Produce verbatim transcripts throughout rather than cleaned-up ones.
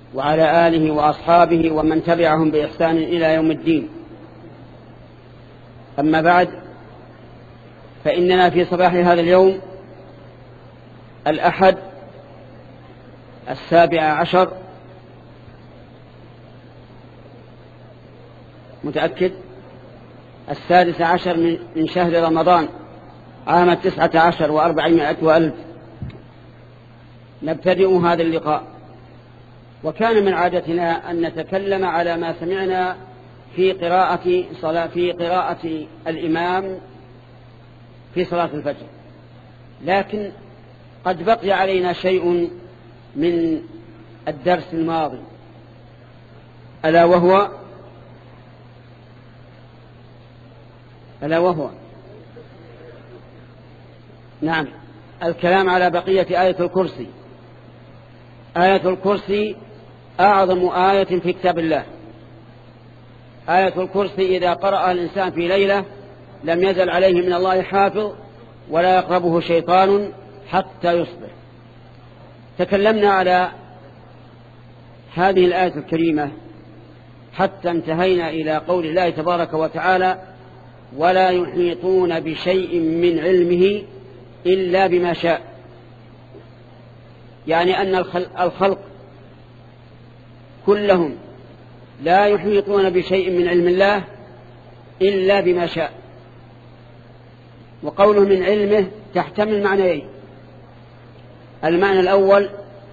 وعلى آله وأصحابه ومن تبعهم بإحسان إلى يوم الدين. أما بعد، فإننا في صباح هذا اليوم الأحد السابع عشر متأكد السادس عشر من شهر رمضان عام التسعة عشر وأربعمائة وألف نبتدئ هذا اللقاء. وكان من عادتنا أن نتكلم على ما سمعنا في قراءة صلاة في قراءة الإمام في صلاة الفجر، لكن قد بقي علينا شيء من الدرس الماضي، ألا وهو ألا وهو نعم الكلام على بقية آية الكرسي. آية الكرسي أعظم آية في كتاب الله. آية الكرسي إذا قرأ الإنسان في ليلة لم يزل عليه من الله حافظ ولا يقربه شيطان حتى يصبح. تكلمنا على هذه الآية الكريمة حتى انتهينا إلى قول الله تبارك وتعالى: ولا يحيطون بشيء من علمه إلا بما شاء. يعني أن الخلق كلهم لا يحيطون بشيء من علم الله إلا بما شاء. وقوله من علمه تحتمل معنيين: المعنى الأول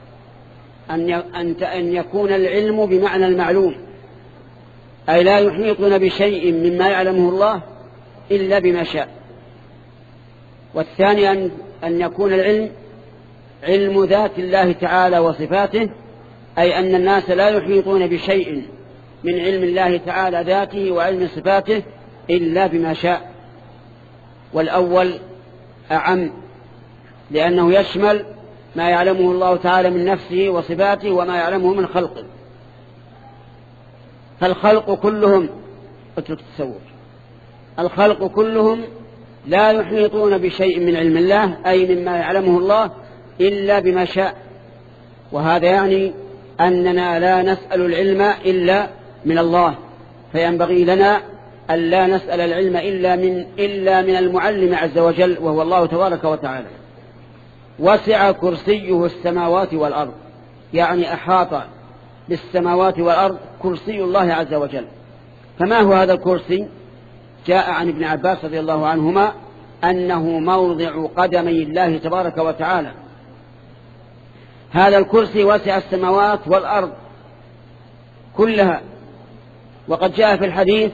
أن يكون العلم بمعنى المعلوم، أي لا يحيطون بشيء مما يعلمه الله إلا بما شاء. والثاني أن يكون العلم علم ذات الله تعالى وصفاته، أي أن الناس لا يحيطون بشيء من علم الله تعالى ذاته وعلم صفاته إلا بما شاء. والأول أعم، لأنه يشمل ما يعلمه الله تعالى من نفسه وصفاته وما يعلمه من خلقه. فالخلق كلهم اترك التصور الخلق كلهم لا يحيطون بشيء من علم الله، أي مما يعلمه الله، إلا بما شاء. وهذا يعني أننا لا نسأل العلم إلا من الله، فينبغي لنا أن لا نسأل العلم إلا من, إلا من المعلم عز وجل، وهو الله تبارك وتعالى. وسع كرسيه السماوات والأرض، يعني أحاط بالسماوات والأرض كرسي الله عز وجل. فما هو هذا الكرسي؟ جاء عن ابن عباس رضي الله عنهما أنه موضع قدمي الله تبارك وتعالى. هذا الكرسي وسع السماوات والأرض كلها. وقد جاء في الحديث: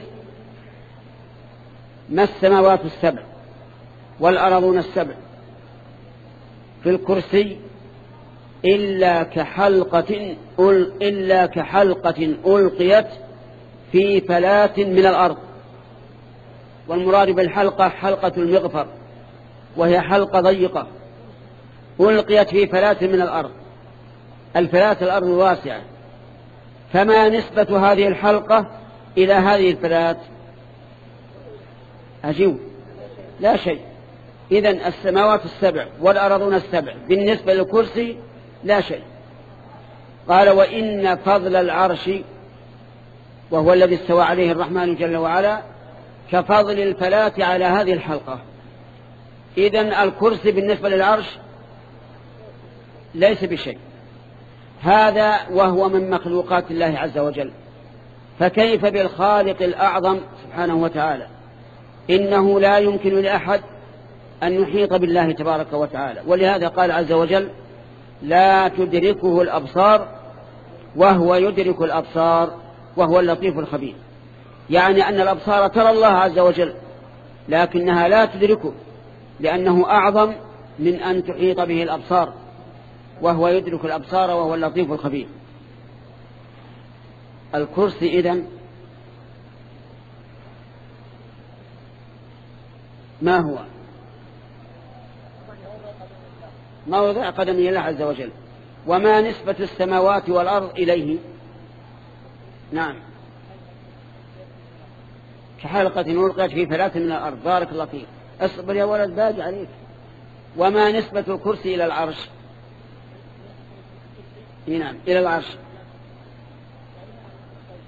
ما السماوات السبع والأرضون السبع في الكرسي إلا كحلقة إلا كحلقة ألقيت في فلاة من الأرض. والمراد بالحلقة حلقة المغفر، وهي حلقة ضيقة ألقيت في فلاة من الأرض. الفلاة الأرض واسعة، فما نسبة هذه الحلقة إلى هذه الفلاة؟ أجيب: لا شيء. إذن السماوات السبع والأرضون السبع بالنسبة للكرسي لا شيء. قال: وإن فضل العرش، وهو الذي استوى عليه الرحمن جل وعلا، كفضل الفلاة على هذه الحلقة. إذن الكرسي بالنسبة للعرش ليس بشيء، هذا وهو من مخلوقات الله عز وجل. فكيف بالخالق الأعظم سبحانه وتعالى؟ إنه لا يمكن لأحد أن يحيط بالله تبارك وتعالى. ولهذا قال عز وجل: لا تدركه الأبصار وهو يدرك الأبصار وهو اللطيف الخبير. يعني أن الأبصار ترى الله عز وجل، لكنها لا تدركه، لأنه أعظم من أن تحيط به الأبصار، وهو يدرك الأبصار وهو اللطيف الخبير. الكرسي إذن ما هو؟ موضع قدم الله عز وجل. وما نسبة السماوات والأرض إليه؟ نعم، كحلقة ألقيت في فلاة من الأرض. بارك الله فيك، اصبر يا ولد باقي عليك. وما نسبة الكرسي إلى العرش؟ نعم، إلى العرش.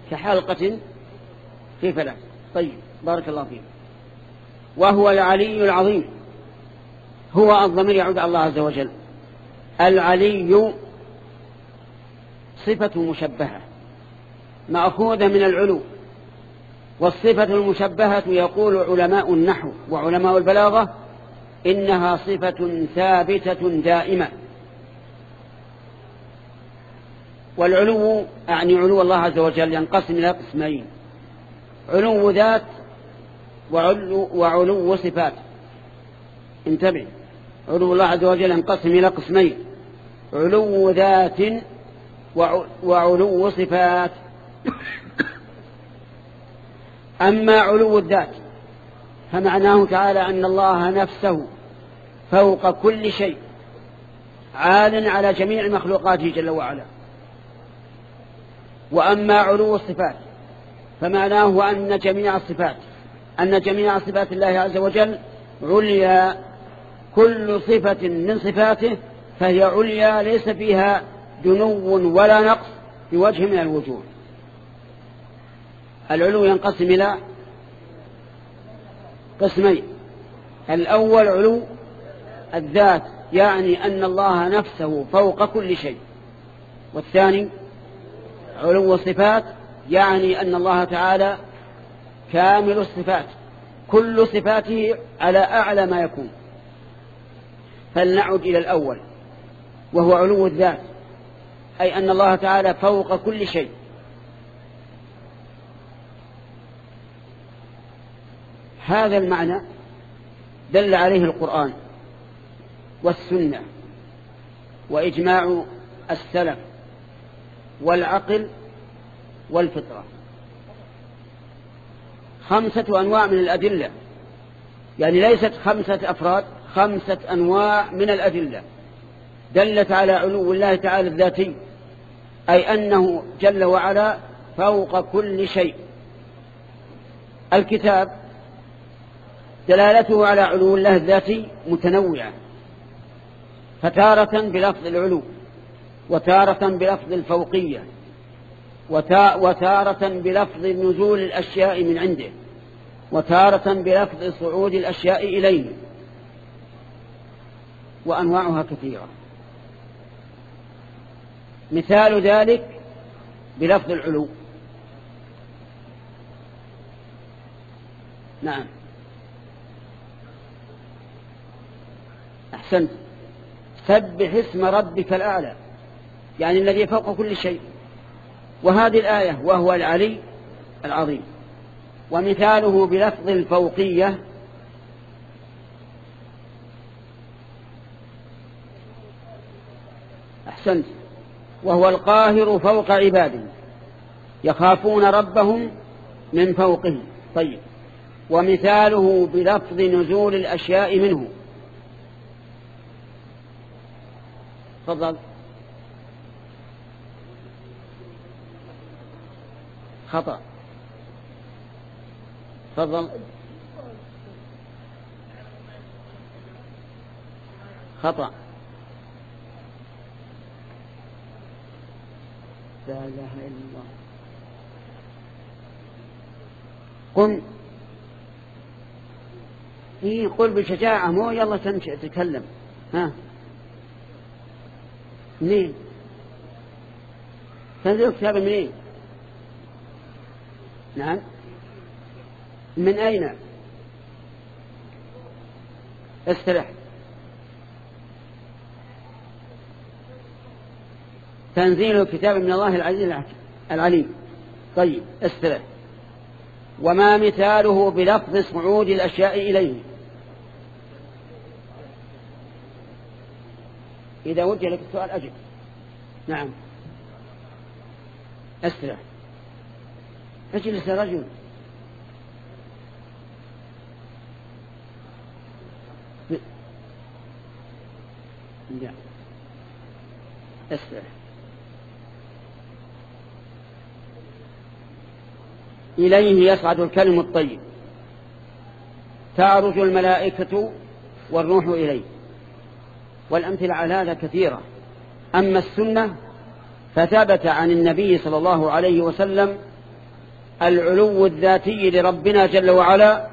كحلقة في فلك. طيب بارك الله فيك. وهو العلي العظيم. هو الضمير يعود على الله عز وجل. العلي صفة مشبهة مأخوذة من العلو، والصفة المشبهة يقول علماء النحو وعلماء البلاغة إنها صفة ثابتة دائمة. والعلو أعني علو الله عز وجل ينقسم إلى قسمين: علو ذات وعلو, وعلو صفات. انتبه، علو الله عز وجل ينقسم إلى قسمين: علو ذات وعلو صفات. أما علو الذات فمعناه تعالى أن الله نفسه فوق كل شيء عال على جميع مخلوقاته جل وعلا. وأما علو الصفات فمعناه أن جميع الصفات أن جميع صفات الله عز وجل عليا، كل صفة من صفاته فهي عليا ليس فيها دنو ولا نقص بوجه من الوجوه. العلو ينقسم إلى قسمين: الأول علو الذات يعني أن الله نفسه فوق كل شيء، والثاني علو الصفات يعني أن الله تعالى كامل الصفات، كل صفاته على أعلى ما يكون. فلنعد إلى الأول وهو علو الذات، أي أن الله تعالى فوق كل شيء. هذا المعنى دل عليه القرآن والسنة وإجماع السلف والعقل والفطرة. خمسة أنواع من الأدلة، يعني ليست خمسة أفراد، خمسة أنواع من الأدلة دلت على علو الله تعالى الذاتي، أي أنه جل وعلا فوق كل شيء. الكتاب دلالته على علو الله الذاتي متنوعة، فتارة بلفظ العلو، وتارة بلفظ الفوقية، وتارة بلفظ نزول الأشياء من عنده، وتارة بلفظ صعود الأشياء إليه، وأنواعها كثيرة. مثال ذلك بلفظ العلو. نعم أحسنت، سبح اسم ربك الأعلى، يعني الذي فوق كل شيء. وهذه الآية وهو العلي العظيم. ومثاله بلفظ الفوقية أحسنت، وهو القاهر فوق عباده يخافون ربهم من فوقهم. طيب، ومثاله بلفظ نزول الأشياء منه. تفضل. خطأ. تفضل. خطأ. لا إله إلا الله. قم. إيه قل بشجاعة، مو يلا تمشي تتكلم. ها منين تنزل كتاب منين؟ نعم من أين؟ استرح. تنزيل الكتاب من الله العزيز العليم. طيب استرح. وما مثاله بلفظ صعود الأشياء إليه؟ إذا وجه لك السؤال أجب. نعم استرح. اجلس يا رجل. لا استرح. إليه يصعد الكلم الطيب، تعرج الملائكة والروح إليه. والأمثلة على هذا كثيرة. أما السنة فثبت عن النبي صلى الله عليه وسلم العلو الذاتي لربنا جل وعلا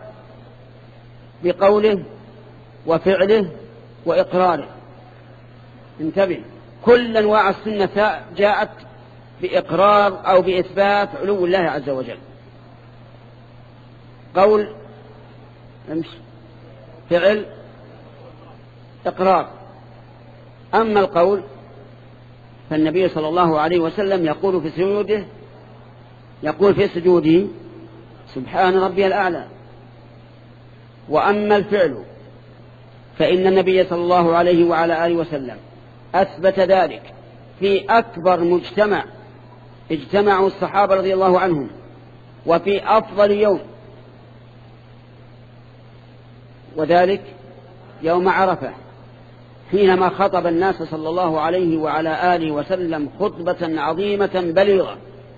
بقوله وفعله وإقراره. انتبه، كل أنواع السنة جاءت بإقرار أو بإثبات علو الله عز وجل. قول، امشي، فعل، إقرار. أما القول فالنبي صلى الله عليه وسلم يقول في سجوده يقول في سجوده سبحان ربي الأعلى. وأما الفعل فإن النبي صلى الله عليه وعلى آله وسلم أثبت ذلك في أكبر مجتمع اجتمعوا الصحابة رضي الله عنهم، وفي أفضل يوم، وذلك يوم عرفة، حينما خطب الناس صلى الله عليه وعلى آله وسلم خطبة عظيمة بليغة،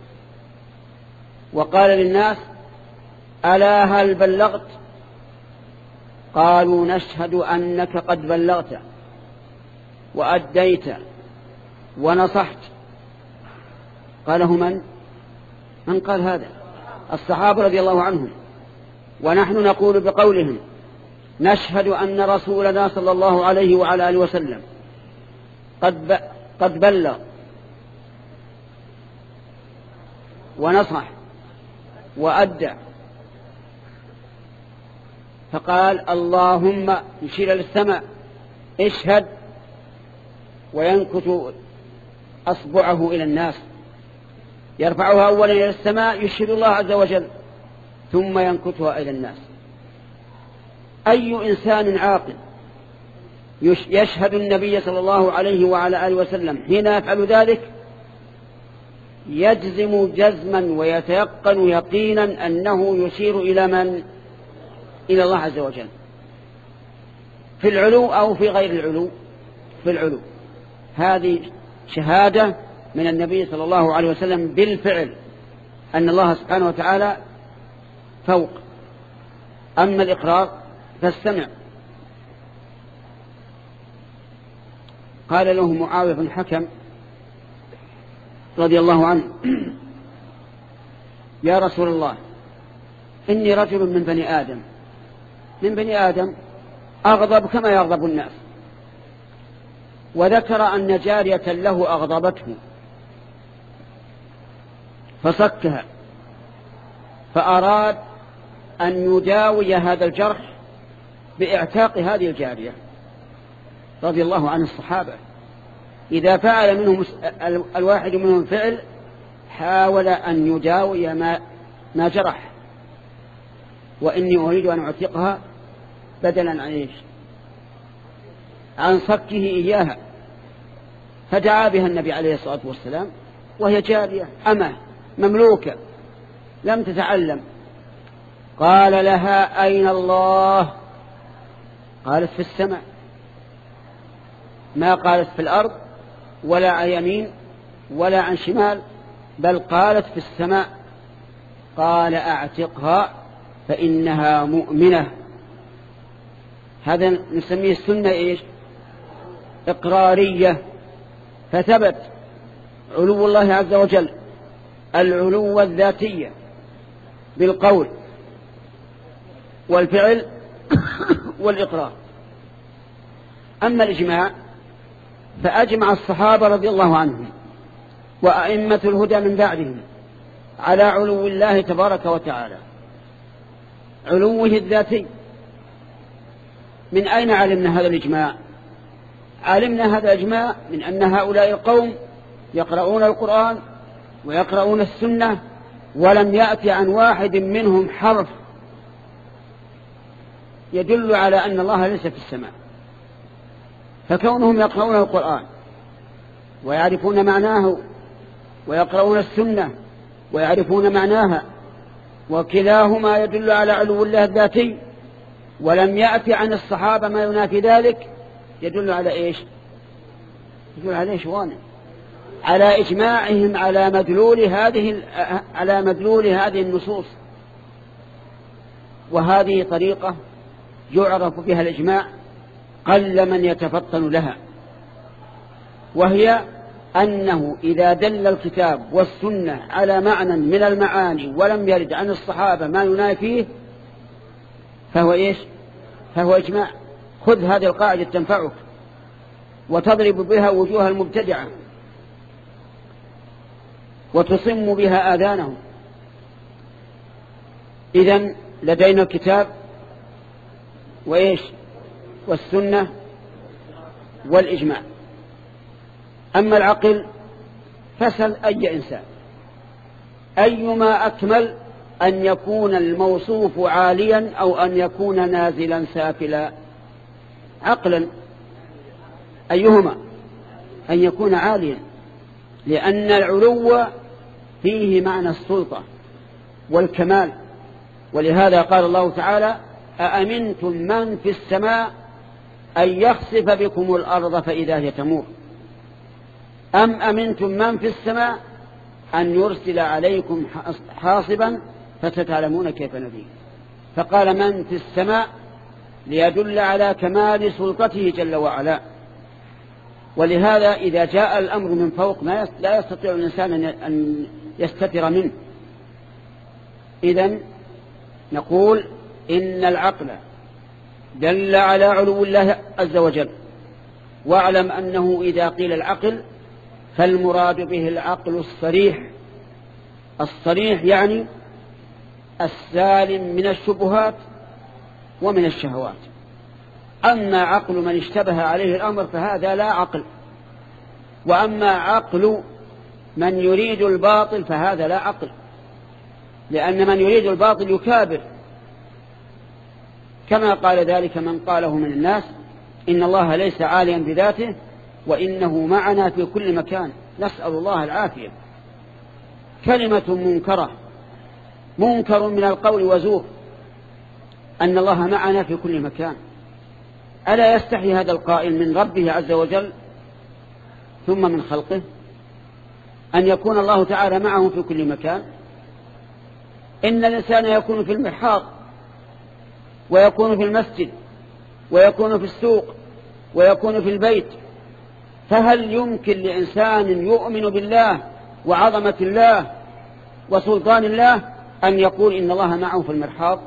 وقال للناس: ألا هل بلغت؟ قالوا: نشهد أنك قد بلغت وأديت ونصحت. قاله من؟ من قال هذا؟ الصحابة رضي الله عنهم. ونحن نقول بقولهم: نشهد أن رسولنا صلى الله عليه وعلى آله وسلم قد قد بلغ ونصح وأدى. فقال: اللهم، يشير للسماء، اشهد، وينكت أصبعه إلى الناس، يرفعها أولا إلى السماء يشهد الله عز وجل، ثم ينكتها إلى الناس. أي إنسان عاقل يشهد النبي صلى الله عليه وعلى آله وسلم حين يفعل ذلك يجزم جزما ويتيقن يقينا أنه يشير إلى من؟ إلى الله عز وجل، في العلو أو في غير العلو؟ في العلو. هذه شهادة من النبي صلى الله عليه وسلم بالفعل أن الله سبحانه وتعالى فوق. أما الإقرار فاستمع. قال له معاوية بن الحكم رضي الله عنه: يا رسول الله، إني رجل من بني آدم من بني آدم أغضب كما يغضب الناس. وذكر أن جارية له أغضبته فصكها، فأراد أن يداوي هذا الجرح باعتاق هذه الجارية. رضي الله عن الصحابة، إذا فعل منهم الواحد منهم فعل حاول أن يداوي ما, ما جرح. وإني أريد أن أعتقها بدلا عن إيش؟ عن صكه إياها. فدعا بها النبي عليه الصلاة والسلام وهي جارية أمة مملوكة لم تتعلم. قال لها: أين الله؟ قالت: في السماء. ما قالت في الأرض ولا عن يمين ولا عن شمال، بل قالت في السماء. قال: أعتقها فإنها مؤمنة. هذا نسميه السنة إيش؟ إقرارية. فثبت علو الله عز وجل العلو الذاتية بالقول والفعل والإقرار. أما الإجماع فأجمع الصحابة رضي الله عنهم وأئمة الهدى من بعدهم على علو الله تبارك وتعالى، علوه الذاتي. من أين علمنا هذا الإجماع؟ علمنا هذا الإجماع من أن هؤلاء القوم يقرؤون القرآن ويقرؤون السنة، ولم يأتي عن واحد منهم حرف يدل على أن الله ليس في السماء. فكونهم يقرؤون القرآن ويعرفون معناه ويقرؤون السنة ويعرفون معناها، وكلاهما يدل على علو الله الذاتي، ولم يأتي عن الصحابة ما ينافي ذلك، يدل على إيش؟ يدل على إيش وانا؟ على إجماعهم على مدلول هذه على مدلول هذه النصوص. وهذه طريقة يعرف بها الإجماع، قل من يتفطن لها، وهي أنه إذا دل الكتاب والسنة على معنى من المعاني ولم يرد عن الصحابة ما ينافيه فهو إيش؟ فهو إجماع. خذ هذه القاعدة تنفعك وتضرب بها وجوه المبتدعة وتصم بها آذانهم. إذن لدينا الكتاب وإيش؟ والسنة والإجماع. أما العقل فسل أي إنسان، أيما أكمل أن يكون الموصوف عاليا أو أن يكون نازلا سافلا. عقلا أيهما؟ أن يكون عاليا، لأن العلو فيه معنى السلطة والكمال. ولهذا قال الله تعالى: أأمنتم من في السماء أن يخسف بكم الأرض فإذا هي تمور، أم أمنتم من في السماء أن يرسل عليكم حاصبا فستعلمون كيف نذير. فقال من في السماء ليدل على كمال سلطته جل وعلا. ولهذا إذا جاء الأمر من فوق ما لا يستطيع الإنسان أن يستتر منه. إذن نقول إن العقل دل على علو الله عز وجل. واعلم أنه إذا قيل العقل فالمراد به العقل الصريح. الصريح يعني السالم من الشبهات ومن الشهوات. أما عقل من اشتبه عليه الأمر فهذا لا عقل، وأما عقل من يريد الباطل فهذا لا عقل، لأن من يريد الباطل يكابر، كما قال ذلك من قاله من الناس: إن الله ليس عاليا بذاته وإنه معنا في كل مكان. نسأل الله العافية. كلمة منكرة، منكر من القول وزور، أن الله معنا في كل مكان. ألا يستحي هذا القائل من ربه عز وجل ثم من خلقه أن يكون الله تعالى معه في كل مكان؟ إن الإنسان يكون في المحاط ويكون في المسجد ويكون في السوق ويكون في البيت، فهل يمكن لإنسان يؤمن بالله وعظمة الله وسلطان الله أن يقول إن الله معه في المرحاض؟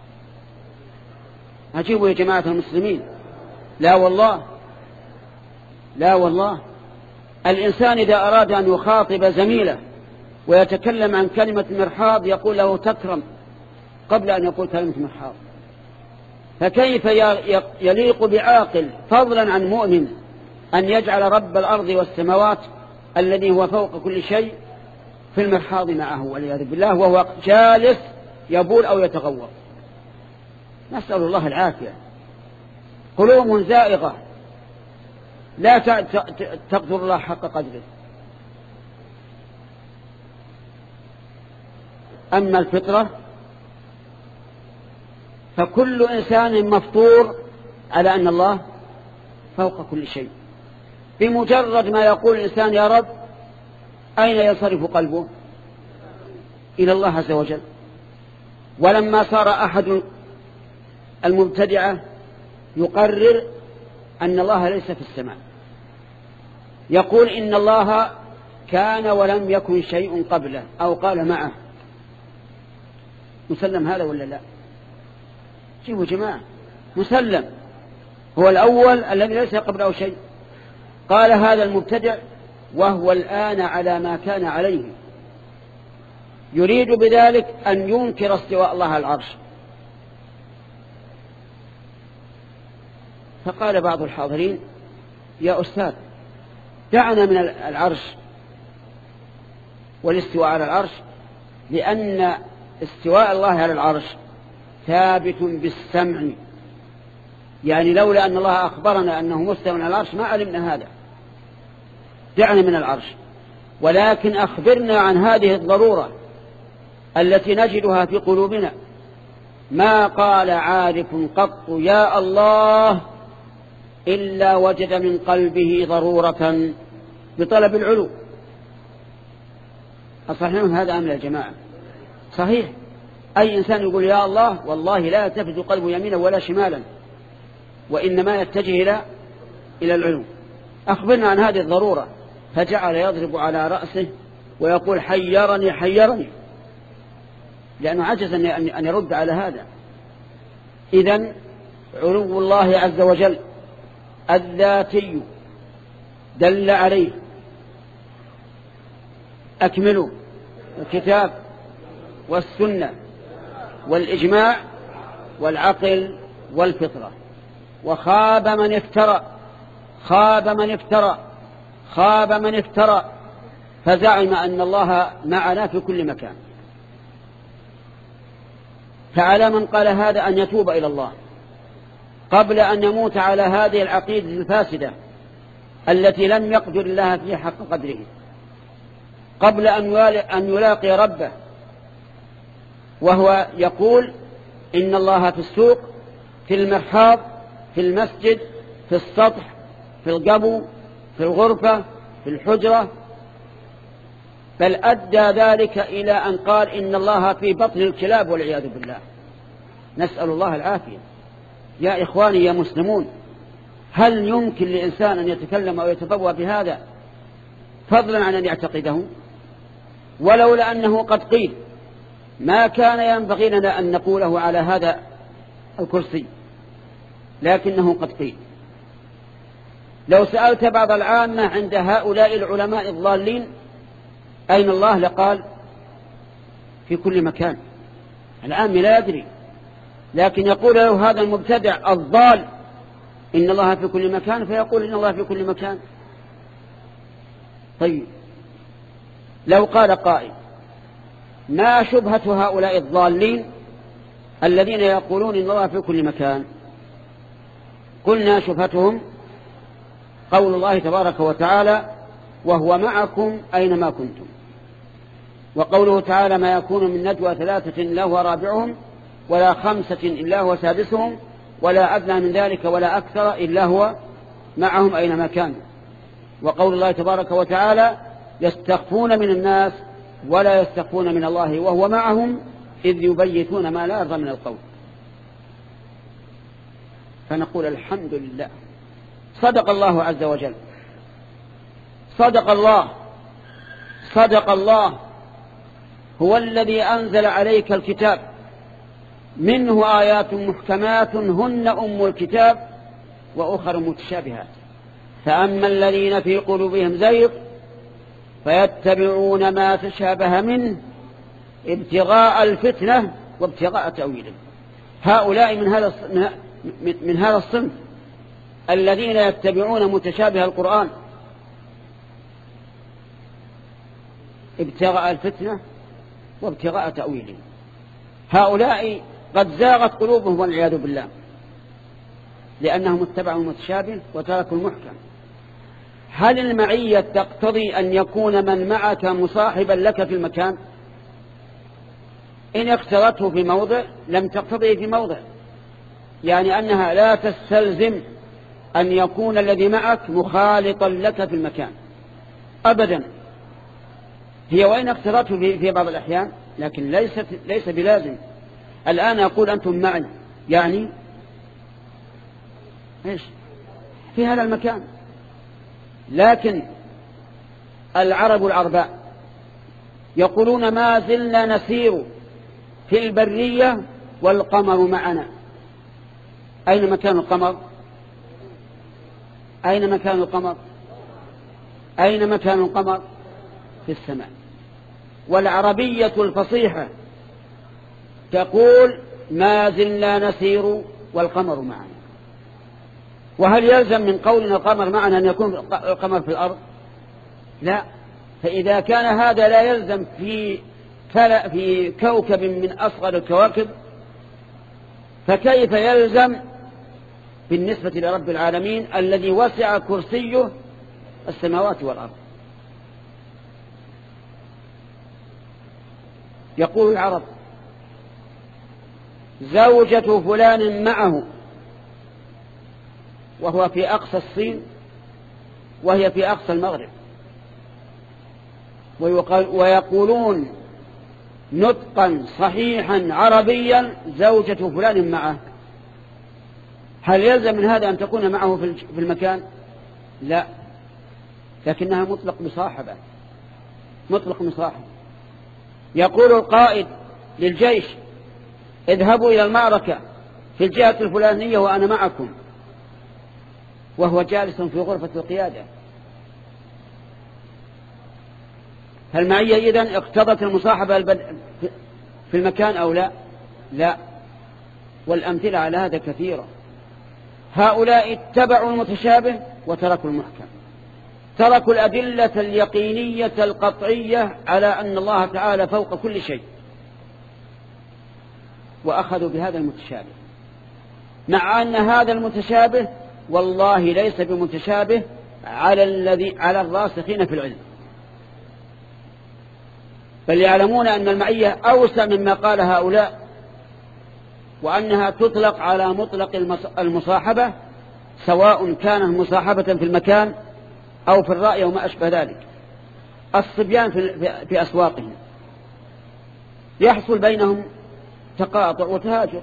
أجيبوا يا جماعة المسلمين. لا والله، لا والله. الإنسان إذا أراد أن يخاطب زميله ويتكلم عن كلمة مرحاض يقول له تكرم قبل أن يقول كلمة مرحاض. فكيف يليق بعاقل فضلا عن مؤمن أن يجعل رب الأرض والسماوات الذي هو فوق كل شيء في المرحاض معه والعياذ بالله وهو جالس يبول أو يتغوط؟ نسأل الله العافية. قلوب زائغة لا تقدر الله حق قدره. أما الفطرة فكل إنسان مفطور على أن الله فوق كل شيء. بمجرد ما يقول الإنسان يا رب أين ينصرف قلبه؟ إلى الله عز وجل. ولما صار أحد المبتدعة يقرر أن الله ليس في السماء، يقول إن الله كان ولم يكن شيء قبله أو قال معه، مسلم هذا ولا لا؟ شوفوا جماعة، مسلم. هو الأول الذي ليس قبله شيء. قال هذا المبتدع وهو الآن على ما كان عليه، يريد بذلك أن ينكر استواء الله على العرش. فقال بعض الحاضرين يا أستاذ دعنا من العرش والاستواء على العرش، لأن استواء الله على العرش ثابت بالسمع، يعني لولا أن الله أخبرنا أنه مستوى على العرش ما علمنا هذا. دعنا من العرش، ولكن أخبرنا عن هذه الضرورة التي نجدها في قلوبنا. ما قال عارف قط يا الله إلا وجد من قلبه ضرورة بطلب العلو. أصحيح هذا أم لا يا جماعة؟ صحيح. أي إنسان يقول يا الله والله لا يلتفت قلبه يمينا ولا شمالا، وإنما يتجه إلى إلى العلو. أخبرنا عن هذه الضرورة. فجعل يضرب على رأسه ويقول حيرني حيرني، لأنه عجز أن يرد على هذا. إذن علو الله عز وجل الذاتي دل عليه أكملوا الكتاب والسنة والإجماع والعقل والفطرة. وخاب من افترى، خاب من افترى، خاب من افترى فزعم أن الله معنا في كل مكان. فعلى من قال هذا أن يتوب إلى الله قبل أن يموت على هذه العقيدة الفاسدة التي لم يقدر الله فيها حق قدره، قبل أن يلاقي ربه وهو يقول إن الله في السوق، في المرحاض، في المسجد، في السطح، في القبو، في الغرفة، في الحجرة، بل أدى ذلك إلى أن قال إن الله في بطن الكلاب والعياذ بالله. نسأل الله العافية. يا إخواني يا مسلمون، هل يمكن لإنسان أن يتكلم أو يتبوى بهذا فضلا عن أن يعتقده؟ ولولا أنه قد قيل ما كان ينبغي لنا أن نقوله على هذا الكرسي، لكنه قد قيل. لو سألت بعض العامة عند هؤلاء العلماء الضالين أين الله لقال في كل مكان. العام لا يدري، لكن يقول له هذا المبتدع الضال إن الله في كل مكان، فيقول إن الله في كل مكان. طيب لو قال قائل ما شبهة هؤلاء الضالين الذين يقولون إن الله في كل مكان؟ قلنا شبهتهم قول الله تبارك وتعالى وهو معكم أينما كنتم، وقوله تعالى ما يكون من نجوى ثلاثة إلا هو رابعهم ولا خمسة إلا هو سادسهم ولا أدنى من ذلك ولا أكثر إلا هو معهم أينما كانوا. وقول الله تبارك وتعالى يستخفون من الناس ولا يستخفون من الله وهو معهم إذ يبيتون ما لا يرضى من القول. فنقول الحمد لله، صدق الله عز وجل، صدق الله، صدق الله. هو الذي أنزل عليك الكتاب منه آيات محكمات هن أم الكتاب وأخر متشابهات، فأما الذين في قلوبهم زيغ فيتبعون ما تشابه منه ابتغاء الفتنة وابتغاء تأويله. هؤلاء من هذا من هذا الصنف الذين يتبعون متشابه القرآن ابتغاء الفتنة وابتغاء تأويله. هؤلاء قد زاغت قلوبهم والعياذ بالله لأنهم اتبعوا المتشابه وتركوا المحكم. هل المعية تقتضي أن يكون من معك مصاحبا لك في المكان؟ إن اقترته في موضع لم تقتضي في موضع، يعني أنها لا تستلزم أن يكون الذي معك مخالطا لك في المكان أبدا. هي وإن اقترته في بعض الأحيان لكن ليست ليس بلازم. الآن أقول أنتم معي يعني إيش في هذا المكان، لكن العرب العرباء يقولون ما زلنا نسير في البرية والقمر معنا. أين مكان القمر؟ أين مكان القمر؟ أين مكان القمر؟ في السماء. والعربية الفصيحة تقول ما زلنا نسير والقمر معنا. وهل يلزم من قولنا القمر معنا أن يكون القمر في الأرض؟ لا. فإذا كان هذا لا يلزم في في كوكب من أصغر الكواكب، فكيف يلزم بالنسبة لرب العالمين الذي وسع كرسيه السماوات والأرض؟ يقول العرب زوجة فلان معه وهو في أقصى الصين وهي في أقصى المغرب، ويقولون نطقا صحيحا عربيا زوجة فلان معه. هل يلزم من هذا أن تكون معه في المكان؟ لا. لكنها مطلق مصاحبة، مطلق مصاحبة. يقول القائد للجيش اذهبوا إلى المعركة في الجهة الفلانية وأنا معكم، وهو جالس في غرفة القيادة. فالمعية إذن اقتضت المصاحبة في المكان أو لا؟ لا. والأمثلة على هذا كثيرة. هؤلاء اتبعوا المتشابه وتركوا المحكم، تركوا الأدلة اليقينية القطعية على أن الله تعالى فوق كل شيء، وأخذوا بهذا المتشابه، مع أن هذا المتشابه والله ليس بمتشابه على الذي على الراسخين في العلم، بل يعلمون أن المعية أوسع مما قال هؤلاء، وأنها تطلق على مطلق المصاحبة، سواء كانت مصاحبة في المكان أو في الرأي وما أشبه ذلك. الصبيان في أسواقهم يحصل بينهم تقاطع وتهاجر،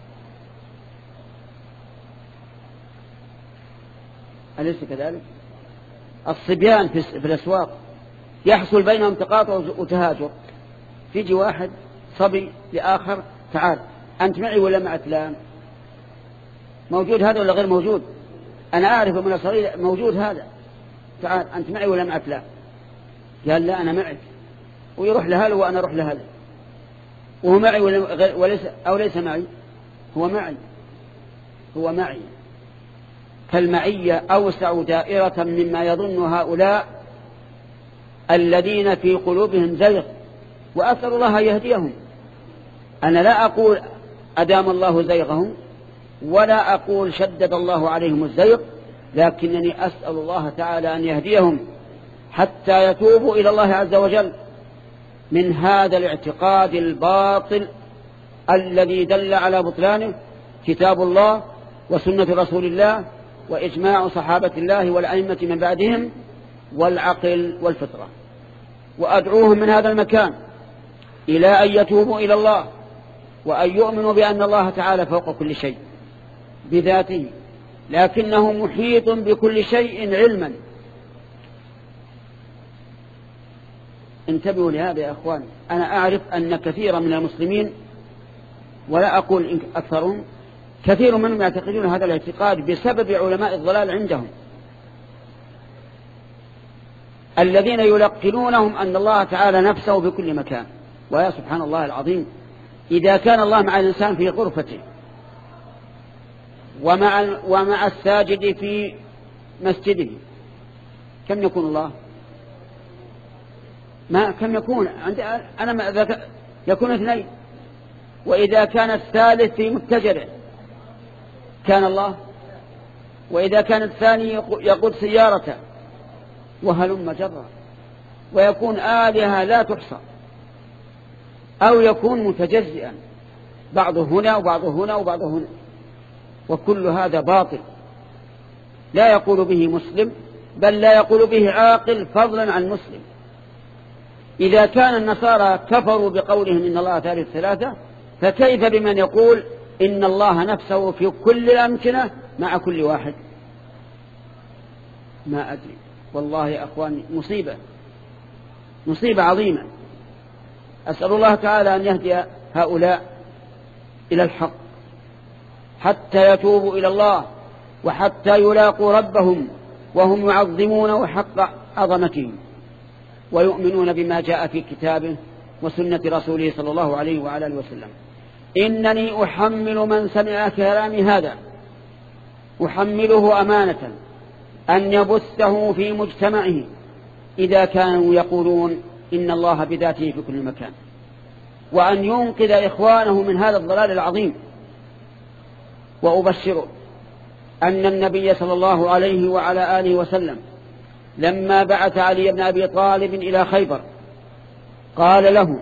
أليس كذلك؟ الصبيان في الأسواق يحصل بينهم تقاطع وتهاجر. فيجي واحد صبي لآخر تعال أنت معي ولا مع فلان؟ موجود هذا ولا غير موجود؟ أنا أعرف من الصغير موجود هذا، تعال أنت معي ولا مع فلان؟ قال لا أنا معك، ويروح لهذا وأنا أروح لهذا، وهو معي وليس أو ليس معي، هو معي هو معي. فالمعية أوسع دائرة مما يظن هؤلاء الذين في قلوبهم زيغ، وأسأل الله يهديهم. أنا لا أقول أدام الله زيغهم، ولا أقول شدد الله عليهم الزيغ، لكنني أسأل الله تعالى أن يهديهم حتى يتوبوا إلى الله عز وجل من هذا الاعتقاد الباطل الذي دل على بطلانه كتاب الله وسنة رسول الله وإجماع صحابة الله والأئمة من بعدهم والعقل والفطرة. وأدعوهم من هذا المكان إلى أن يتوبوا إلى الله، وأن يؤمنوا بأن الله تعالى فوق كل شيء بذاته، لكنه محيط بكل شيء علما. انتبهوا لهذا يا أخوان. أنا أعرف أن كثيرا من المسلمين، ولا أقول أكثرهم، كثير منهم يعتقدون هذا الاعتقاد بسبب علماء الضلال عندهم الذين يلقنونهم أن الله تعالى نفسه بكل مكان. ويا سبحان الله العظيم، إذا كان الله مع الإنسان في غرفته ومع, ومع الساجد في مسجده، كم يكون الله؟ ما كم يكون عند أنا ما ذاك يكون اثنين. وإذا كان الثالث في متجره كان الله، وإذا كان الثاني يقود سيارته وهلم جرا، ويكون آلهة لا تحصى، أو يكون متجزئا بعضه هنا وبعضه هنا وبعضه هنا، وكل هذا باطل لا يقول به مسلم، بل لا يقول به عاقل فضلا عن مسلم. إذا كان النصارى كفروا بقولهم إن الله ثالث ثلاثة، فكيف بمن يقول إن الله نفسه في كل الأمكنة مع كل واحد؟ ما أدري والله يا أخواني، مصيبة مصيبة عظيمة. أسأل الله تعالى أن يهدي هؤلاء إلى الحق حتى يتوبوا إلى الله، وحتى يلاقوا ربهم وهم يعظمونه حق عظمته، ويؤمنون بما جاء في كتابه وسنة رسوله صلى الله عليه وعلى آله وسلم. إنني أحمل من سمع كلامي هذا، أحمله أمانة أن يبثه في مجتمعه إذا كانوا يقولون إن الله بذاته في كل مكان، وأن ينقذ إخوانه من هذا الضلال العظيم. وأبشره أن النبي صلى الله عليه وعلى آله وسلم لما بعث علي بن أبي طالب إلى خيبر قال له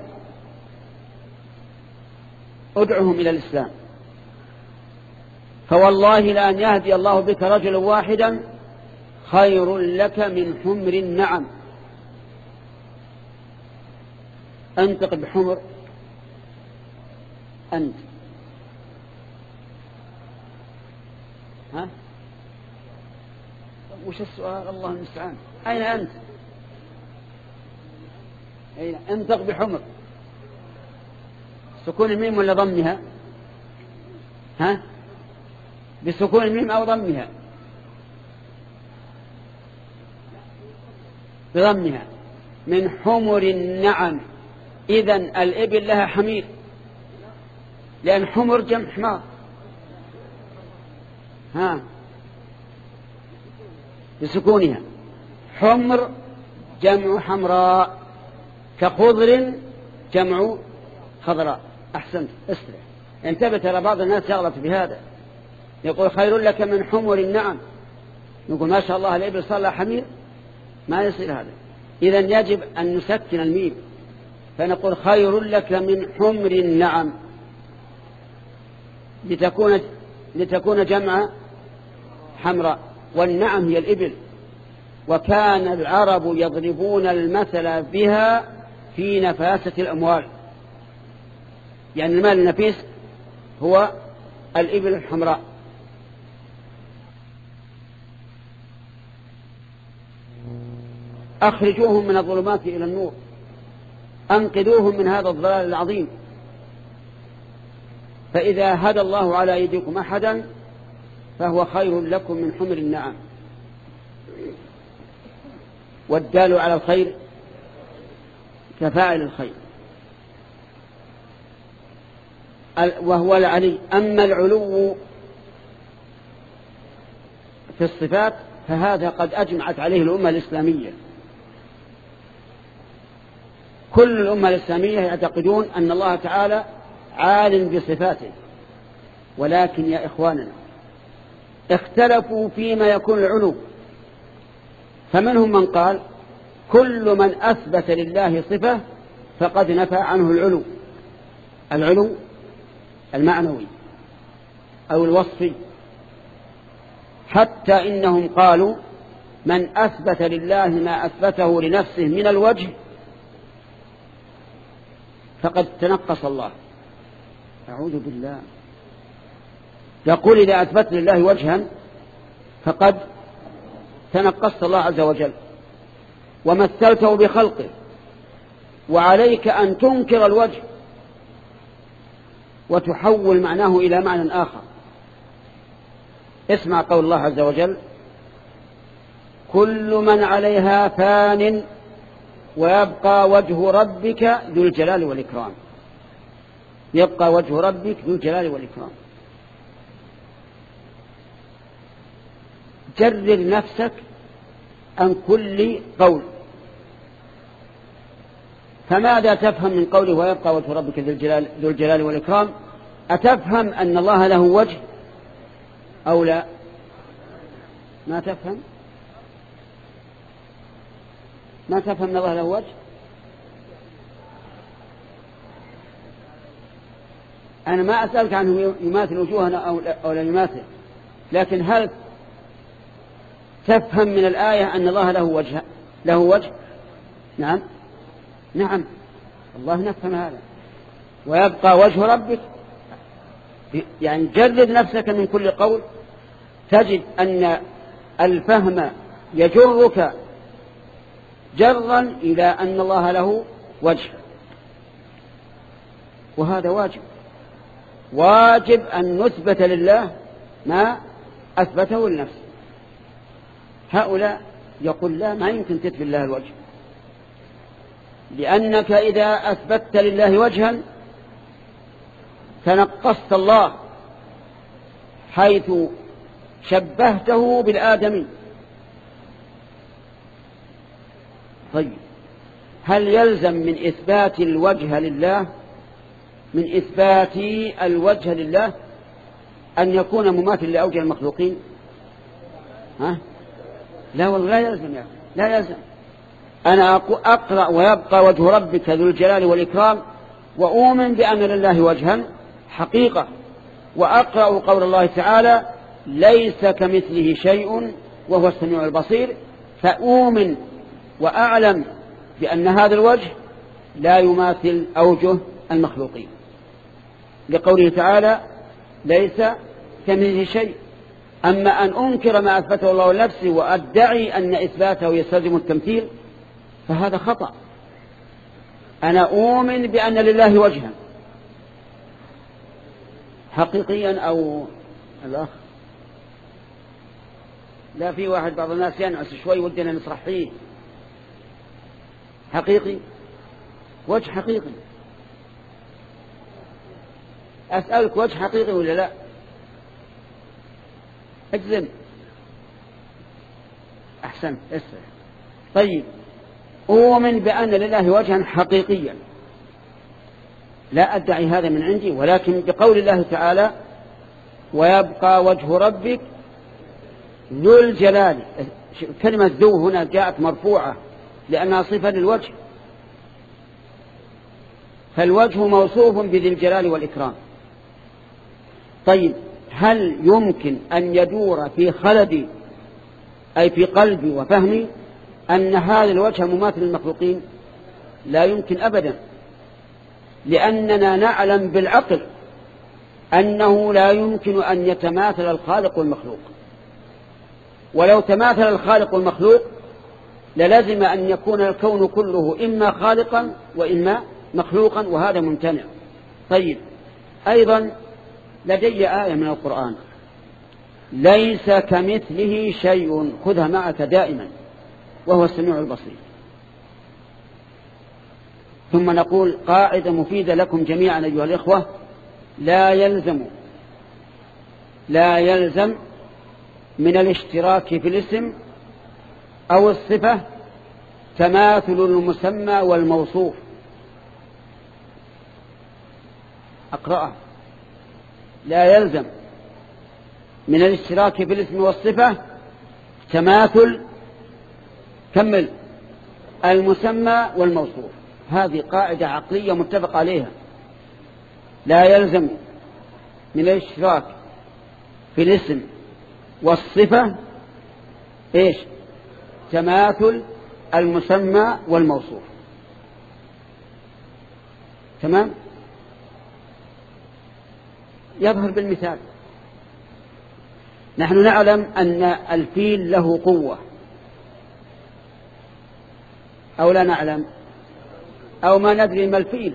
ادعهم إلى الإسلام، فوالله لأن يهدي الله بك رجلا واحدا خير لك من حمر النعم. أنطق بحمر أنت، وش السؤال؟ الله المستعان. أين أنت؟ أين؟ انطق بحمر. سكون الميم ولا ضمها؟ ها؟ بسكون الميم أو ضمها؟ بضمها. من حمر النعم. إذن الإبل لها حمير، لأن حمر جمع حمار. ها، بسكونها. حمر جمع حمراء، كخضر جمع خضراء. أحسنت، اسرع. انتبه، ترى بعض الناس يغلط بهذا، يقول خير لك من حمر النعم، نقول ما شاء الله الإبل صار لها حمير، ما يصير هذا. إذن يجب أن نسكن الميم، فنقول خير لك من حمر النعم، لتكون لتكون جمع حمراء، والنعم هي الإبل. وكان العرب يضربون المثل بها في نفاسة الأموال، يعني المال النفيس هو الإبل الحمراء. أخرجوهم من الظلمات إلى النور، أنقذوهم من هذا الضلال العظيم. فإذا هدى الله على أيديكم أحدا فهو خير لكم من حمر النعم. والدال على الخير كفاعل الخير، وهو العلي. أما العلو في الصفات فهذا قد أجمعت عليه الأمة الإسلامية. كل الأمة الإسلامية يعتقدون أن الله تعالى عال بصفاته، ولكن يا إخواننا اختلفوا فيما يكون العلو. فمنهم من قال كل من أثبت لله صفة فقد نفى عنه العلو، العلو المعنوي أو الوصفي. حتى إنهم قالوا من أثبت لله ما أثبته لنفسه من الوجه فقد تنقص الله. أعوذ بالله. يقول إذا أثبت لله وجها فقد تنقصت الله عز وجل ومثلته بخلقه، وعليك أن تنكر الوجه وتحول معناه إلى معنى آخر. اسمع قول الله عز وجل كل من عليها فان ويبقى وجه ربك ذو الجلال والإكرام. يبقى وجه ربك ذو الجلال والإكرام. جرد نفسك عن كل قول. فماذا تفهم من قوله ويبقى وجه ربك ذو الجلال, ذو الجلال والإكرام؟ أتفهم أن الله له وجه أو لا؟ ما تفهم ما تفهم أن الله له وجه. أنا ما أسألك عنه يماثل وجوهنا أو لا يماثل، لكن هل تفهم من الآية أن الله له وجه له وجه؟ نعم نعم، الله نفهم هذا. ويبقى وجه ربك، يعني جرد نفسك من كل قول، تجد أن الفهم يجرك جرا إلى أن الله له وجه، وهذا واجب. واجب أن نثبت لله ما أثبته لنفسه. هؤلاء يقول لا، ما يمكن تثبت لله الوجه، لأنك إذا أثبتت لله وجها تنقصت الله، حيث شبهته بالآدمي. طيب، هل يلزم من إثبات الوجه لله من إثبات الوجه لله أن يكون مماثل لأوجه المخلوقين؟ ها؟ لا والله لا يلزم يعني. لا يلزم. أنا أقرأ ويبقى وجه ربك ذو الجلال والإكرام وأؤمن بأن لله وجها حقيقة، وأقرأ قول الله تعالى ليس كمثله شيء وهو السميع البصير، فأؤمن وأعلم بأن هذا الوجه لا يماثل أوجه المخلوقين، لقوله تعالى ليس كمثله شيء، أما أن أنكر ما أثبته الله لنفسه وأدعي أن إثباته يستلزم التمثيل فهذا خطأ. أنا أؤمن بأن لله وجها حقيقيا أو الآخر. لا، في واحد بعض الناس ينعس شوي ودنا نصرح فيه حقيقي، وجه حقيقي. أسألك وجه حقيقي ولا لا؟ اجزم. أحسن اسأل. طيب، أؤمن بأن لله وجها حقيقيا، لا أدعي هذا من عندي، ولكن بقول الله تعالى ويبقى وجه ربك ذو الجلال. كلمة ذو هنا جاءت مرفوعة لأنها صفة للوجه، فالوجه موصوف بذي الجلال والإكرام. طيب، هل يمكن أن يدور في خلدي أي في قلبي وفهمي أن هذا الوجه مماثل للمخلوقين؟ لا يمكن أبدا، لأننا نعلم بالعقل أنه لا يمكن أن يتماثل الخالق والمخلوق، ولو تماثل الخالق والمخلوق للزم أن يكون الكون كله إما خالقا وإما مخلوقا، وهذا ممتنع. طيب، أيضا لدي آية من القرآن ليس كمثله شيء، خذها معك دائما، وهو السميع البصير. ثم نقول قاعدة مفيدة لكم جميعا أيها الإخوة: لا يلزم لا يلزم من الاشتراك في الاسم أو الصفة تماثل المسمى والموصوف. أقرأه: لا يلزم من الاشتراك في الاسم والصفة تماثل كمل المسمى والموصوف. هذه قاعدة عقلية متفق عليها. لا يلزم من الاشتراك في الاسم والصفة إيش؟ تماثل المسمى والموصوف. تمام؟ يظهر بالمثال. نحن نعلم أن الفيل له قوة أو لا نعلم، أو ما ندري ما الفيل.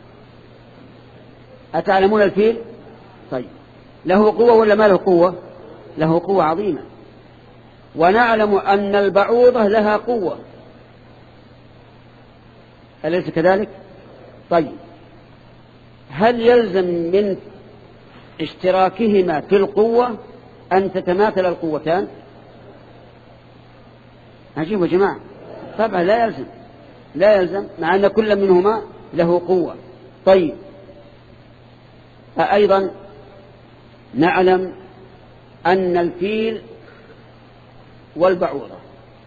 أتعلمون الفيل؟ طيب، له قوة ولا ما له قوة؟ له قوة عظيمة. ونعلم أن البعوضة لها قوة، أليس كذلك؟ طيب، هل يلزم من اشتراكهما في القوة أن تتماثل القوتان؟ عجيب يا جماعة. طبعا لا يلزم، لا يلزم، مع أن كل منهما له قوة. طيب، أيضا نعلم أن الفيل والبعوضة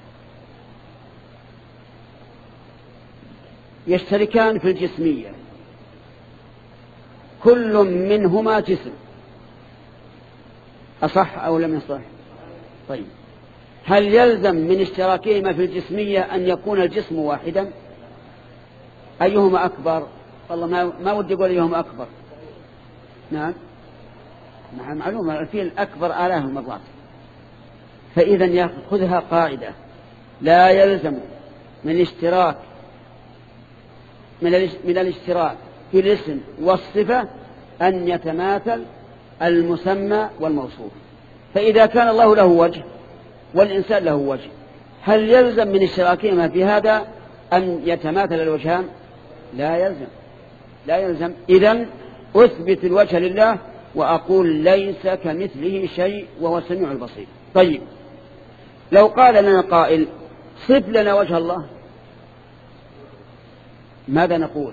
يشتركان في الجسمية، كل منهما جسم، أصح أو لم يصح؟ طيب، هل يلزم من اشتراكهما في الجسمية أن يكون الجسم واحدا؟ أيهما أكبر؟ والله ما, ما ودي أقول أيهما أكبر. نعم، نعم، معلومة، الفيل أكبر آلاف المرات. فإذا يأخذها قاعدة: لا يلزم من اشتراك من, من الاشتراك في الاسم والصفة أن يتماثل المسمى والموصوف. فإذا كان الله له وجه والإنسان له وجه، هل يلزم من اشتراكهما في هذا أن يتماثل الوجهان؟ لا يلزم، لا يلزم. إذن أثبت الوجه لله وأقول ليس كمثله شيء وهو السميع البصير. طيب، لو قال لنا قائل صف لنا وجه الله، ماذا نقول؟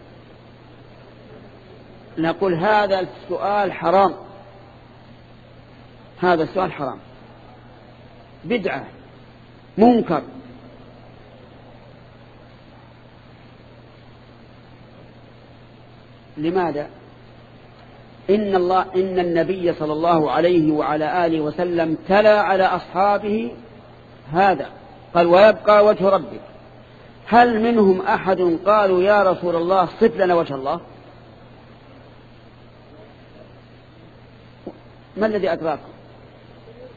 نقول هذا السؤال حرام، هذا السؤال حرام، بدعة، منكر. لماذا؟ إن الله إن النبي صلى الله عليه وعلى آله وسلم تلا على أصحابه هذا، قال ويبقى وجه ربك. هل منهم أحد قالوا يا رسول الله صف لنا وجه الله؟ ما الذي أدراكم؟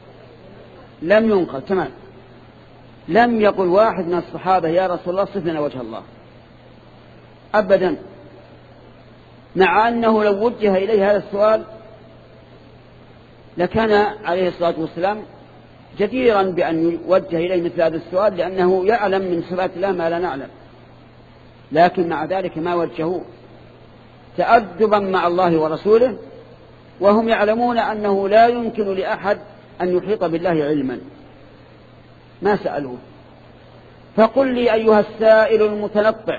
لم ينقل تمام، لم يقل واحد من الصحابة يا رسول الله صف لنا وجه الله أبدا، مع أنه لو وجه إليه هذا السؤال لكان عليه الصلاة والسلام جديرا بأن يوجه إليه مثل هذا السؤال، لأنه يعلم من صفات الله ما لا نعلم، لكن مع ذلك ما وجهوه تأدبا مع الله ورسوله، وهم يعلمون أنه لا يمكن لأحد أن يحيط بالله علما، ما سألوه. فقل لي أيها السائل المتنطع،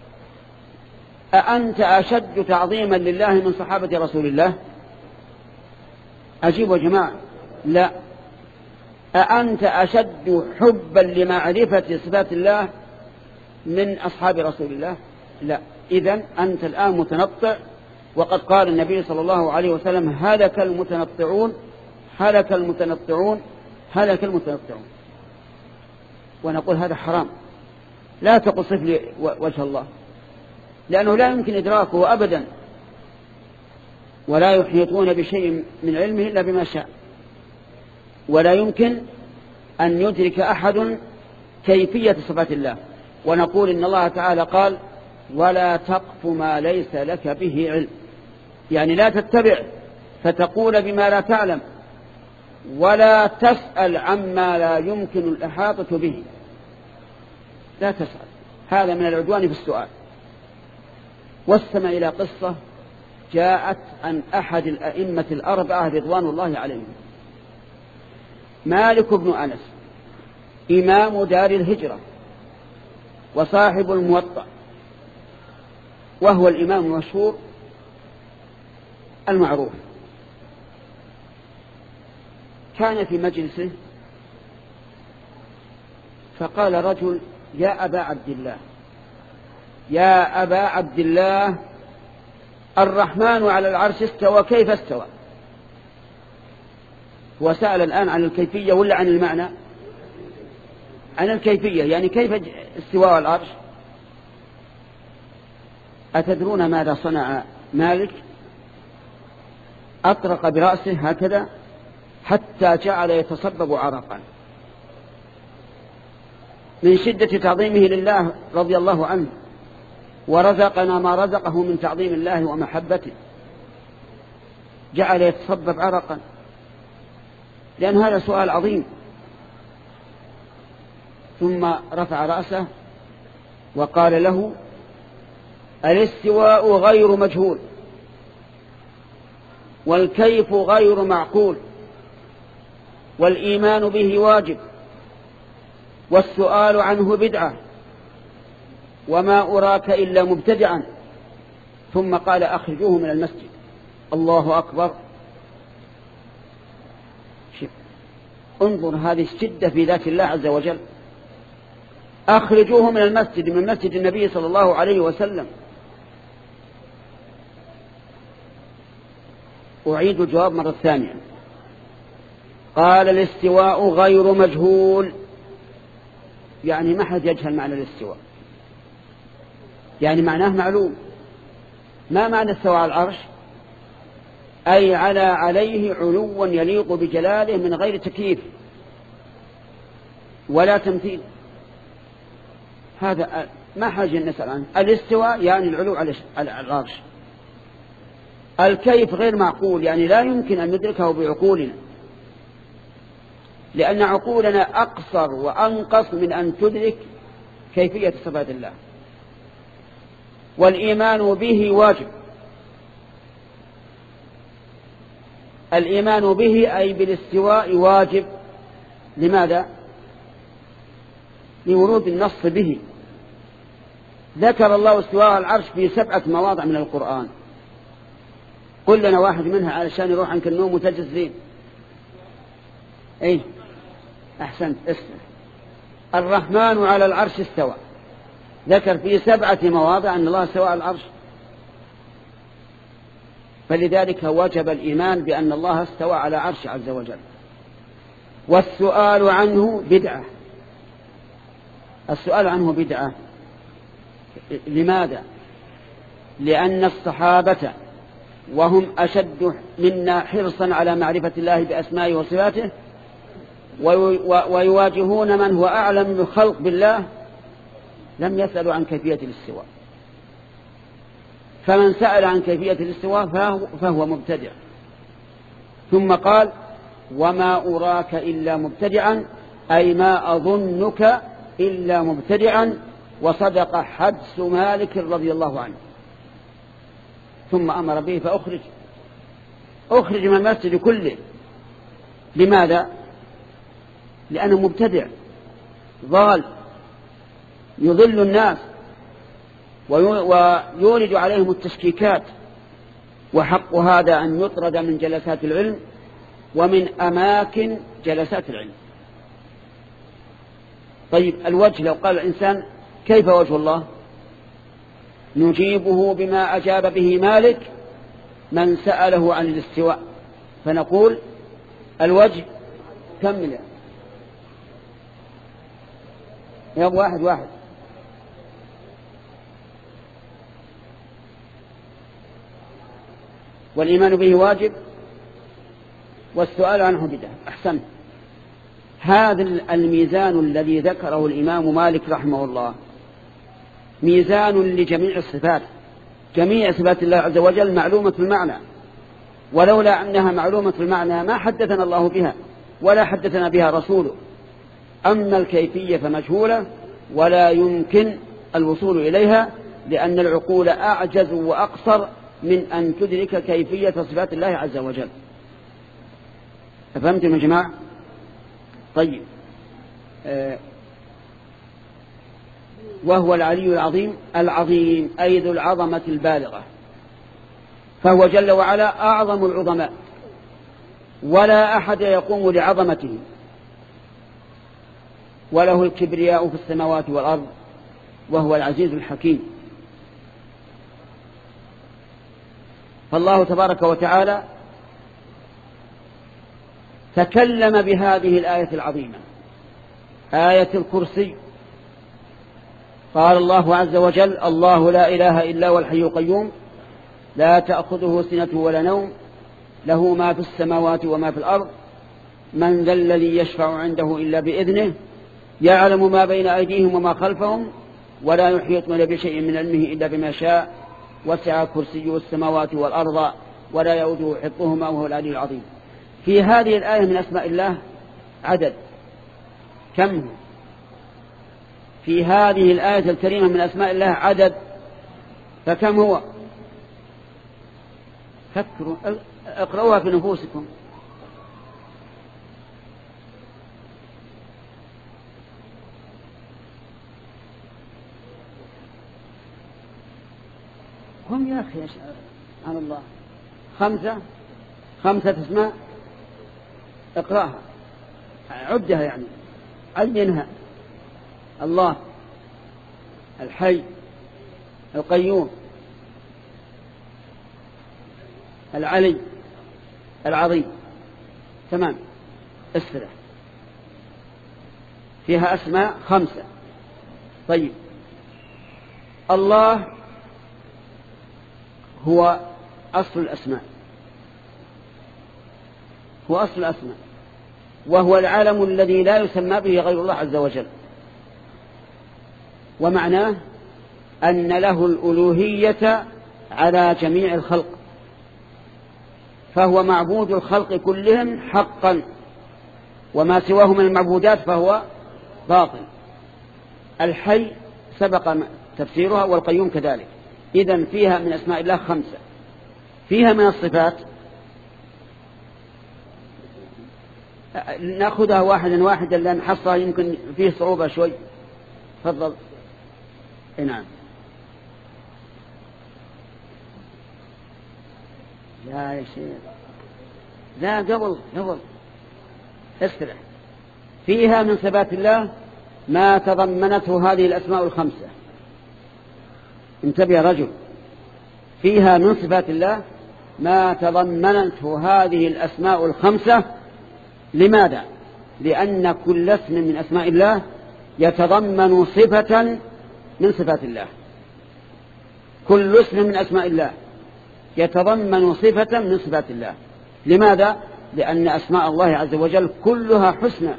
أأنت أشد تعظيما لله من صحابة رسول الله؟ أجيبوا يا جماعة، لا. أأنت أشد حبا لمعرفة صفات الله من أصحاب رسول الله؟ لا. إذن أنت الآن متنطع، وقد قال النبي صلى الله عليه وسلم هلك المتنطعون هلك المتنطعون هلك المتنطعون. ونقول هذا حرام، لا تقل صف لي وجه الله، لأنه لا يمكن إدراكه أبدا، ولا يحيطون بشيء من علمه إلا بما شاء، ولا يمكن أن يدرك أحد كيفية صفات الله. ونقول إن الله تعالى قال ولا تقف ما ليس لك به علم، يعني لا تتبع فتقول بما لا تعلم، ولا تسأل عما لا يمكن الإحاطة به، لا تسأل، هذا من العدوان في السؤال. واستمع إلى قصة جاءت عن أحد الأئمة الأربعة رضوان الله عليهم، مالك بن أنس إمام دار الهجرة وصاحب الموطأ، وهو الإمام المشهور المعروف. كان في مجلسه فقال رجل يا أبا عبد الله يا أبا عبد الله الرحمن على العرش استوى، كيف استوى؟ هو سأل الآن عن الكيفية ولا عن المعنى؟ عن الكيفية، يعني كيف استواء العرش. أتدرون ماذا صنع مالك؟ أطرق برأسه هكذا حتى جعل يتصبب عرقا من شدة تعظيمه لله رضي الله عنه، ورزقنا ما رزقه من تعظيم الله ومحبته، جعل يتصبب عرقا، لأن هذا سؤال عظيم. ثم رفع رأسه وقال له الاستواء غير مجهول، والكيف غير معقول، والإيمان به واجب، والسؤال عنه بدعة، وما أراك إلا مبتدعا. ثم قال أخرجوه من المسجد. الله أكبر. انظر هذه الشدة في ذات الله عز وجل. أخرجوه من المسجد، من مسجد النبي صلى الله عليه وسلم. أعيد الجواب مرة ثانية. قال الاستواء غير مجهول، يعني ما حد يجهل معنى الاستواء، يعني معناه معلوم. ما معنى استوى على العرش؟ أي على عليه علوا يليق بجلاله من غير تكييف ولا تمثيل. هذا ما حاجة نسأل عنه. الاستواء يعني العلو على العرش. الكيف غير معقول، يعني لا يمكن أن ندركه بعقولنا، لأن عقولنا أقصر وأنقص من أن تدرك كيفية صفات الله. والإيمان به واجب. الإيمان به أي بالاستواء واجب. لماذا؟ لورود النص به. ذكر الله استواء على العرش في سبعة مواضع من القرآن. قل لنا واحد منها علشان يروح عنك النوم وتجزين. ايه احسنت. اسمع. الرحمن على العرش استوى، ذكر في سبعة مواضع أن الله استوى على العرش، فلذلك وجب الإيمان بأن الله استوى على عرش عز وجل. والسؤال عنه بدعة. السؤال عنه بدعة. لماذا؟ لأن الصحابة وهم أشد منا حرصا على معرفة الله بأسمائه وصفاته ويواجهون من هو أعلم بالخلق بالله لم يسألوا عن كيفية الاستواء. فمن سأل عن كيفية الاستواء فهو, فهو مبتدع. ثم قال وما أراك إلا مبتدعا، أي ما أظنك إلا مبتدعا، وصدق حدس مالك رضي الله عنه. ثم أمر به فأخرج أخرج من المسجد كله. لماذا؟ لأنه مبتدع ضال يضل الناس ويولد عليهم التشكيكات، وحق هذا أن يطرد من جلسات العلم ومن أماكن جلسات العلم. طيب الوجه، لو قال الإنسان كيف وجه الله؟ نجيبه بما أجاب به مالك من سأله عن الاستواء، فنقول الوجه كمل يا أبو واحد واحد. والإيمان به واجب والسؤال عنه بدعة. أحسنت. هذا الميزان الذي ذكره الإمام مالك رحمه الله ميزان لجميع الصفات. جميع صفات الله عز وجل معلومة المعنى، ولولا أنها معلومة المعنى ما حدثنا الله بها ولا حدثنا بها رسوله. أما الكيفية فمجهولة ولا يمكن الوصول إليها، لأن العقول أعجز وأقصر من أن تدرك كيفية صفات الله عز وجل. فهمتم يا جماعة؟ طيب آه وهو العلي العظيم. العظيم أي ذو العظمة البالغة، فهو جل وعلا أعظم العظماء ولا أحد يقوم لعظمته، وله الكبرياء في السماوات والأرض، وهو العزيز الحكيم. فالله تبارك وتعالى تكلم بهذه الآية العظيمة، آية الكرسي. قال الله عز وجل الله لا إله إلا هو الحي القيوم لا تأخذه سنة ولا نوم له ما في السماوات وما في الأرض من ذا الذي يشفع عنده إلا بإذنه يعلم ما بين أيديهم وما خلفهم ولا يحيطون بشيء من علمه إلا بما شاء وسع كرسيه السماوات والأرض ولا يؤوده حفظهما وهو العلي العظيم. في هذه الآية من أسماء الله عدد كم هو؟ في هذه الآية الكريمة من أسماء الله عدد، فكم هو؟ فكروا اقرأوها في نفوسكم. هم يا أخي سبحان الله. خمسة خمسة اسماء، اقرأها عدها يعني عينها. الله الحي القيوم العلي العظيم. تمام. اسرع فيها أسماء خمسة. طيب الله هو أصل الأسماء، هو أصل الأسماء، وهو العالم الذي لا يسمى به غير الله عز وجل. ومعناه أن له الألوهية على جميع الخلق، فهو معبود الخلق كلهم حقا، وما سواه من المعبودات فهو باطل. الحي سبق تفسيرها والقيوم كذلك. إذن فيها من أسماء الله خمسة. فيها من الصفات نأخذها واحدا واحدا لأن حصها يمكن فيه صعوبة شوي. تفضل. نعم. لا يا شيخ لا قبل قبل استرح. فيها من صفات الله ما تضمنته هذه الأسماء الخمسة. انتبه يا رجل. فيها من صفات الله ما تضمنته هذه الأسماء الخمسة. لماذا؟ لأن كل اسم من أسماء الله يتضمن صفة من صفات الله. كل اسم من أسماء الله يتضمن صفة من صفات الله. لماذا؟ لأن أسماء الله عز وجل كلها حسنى،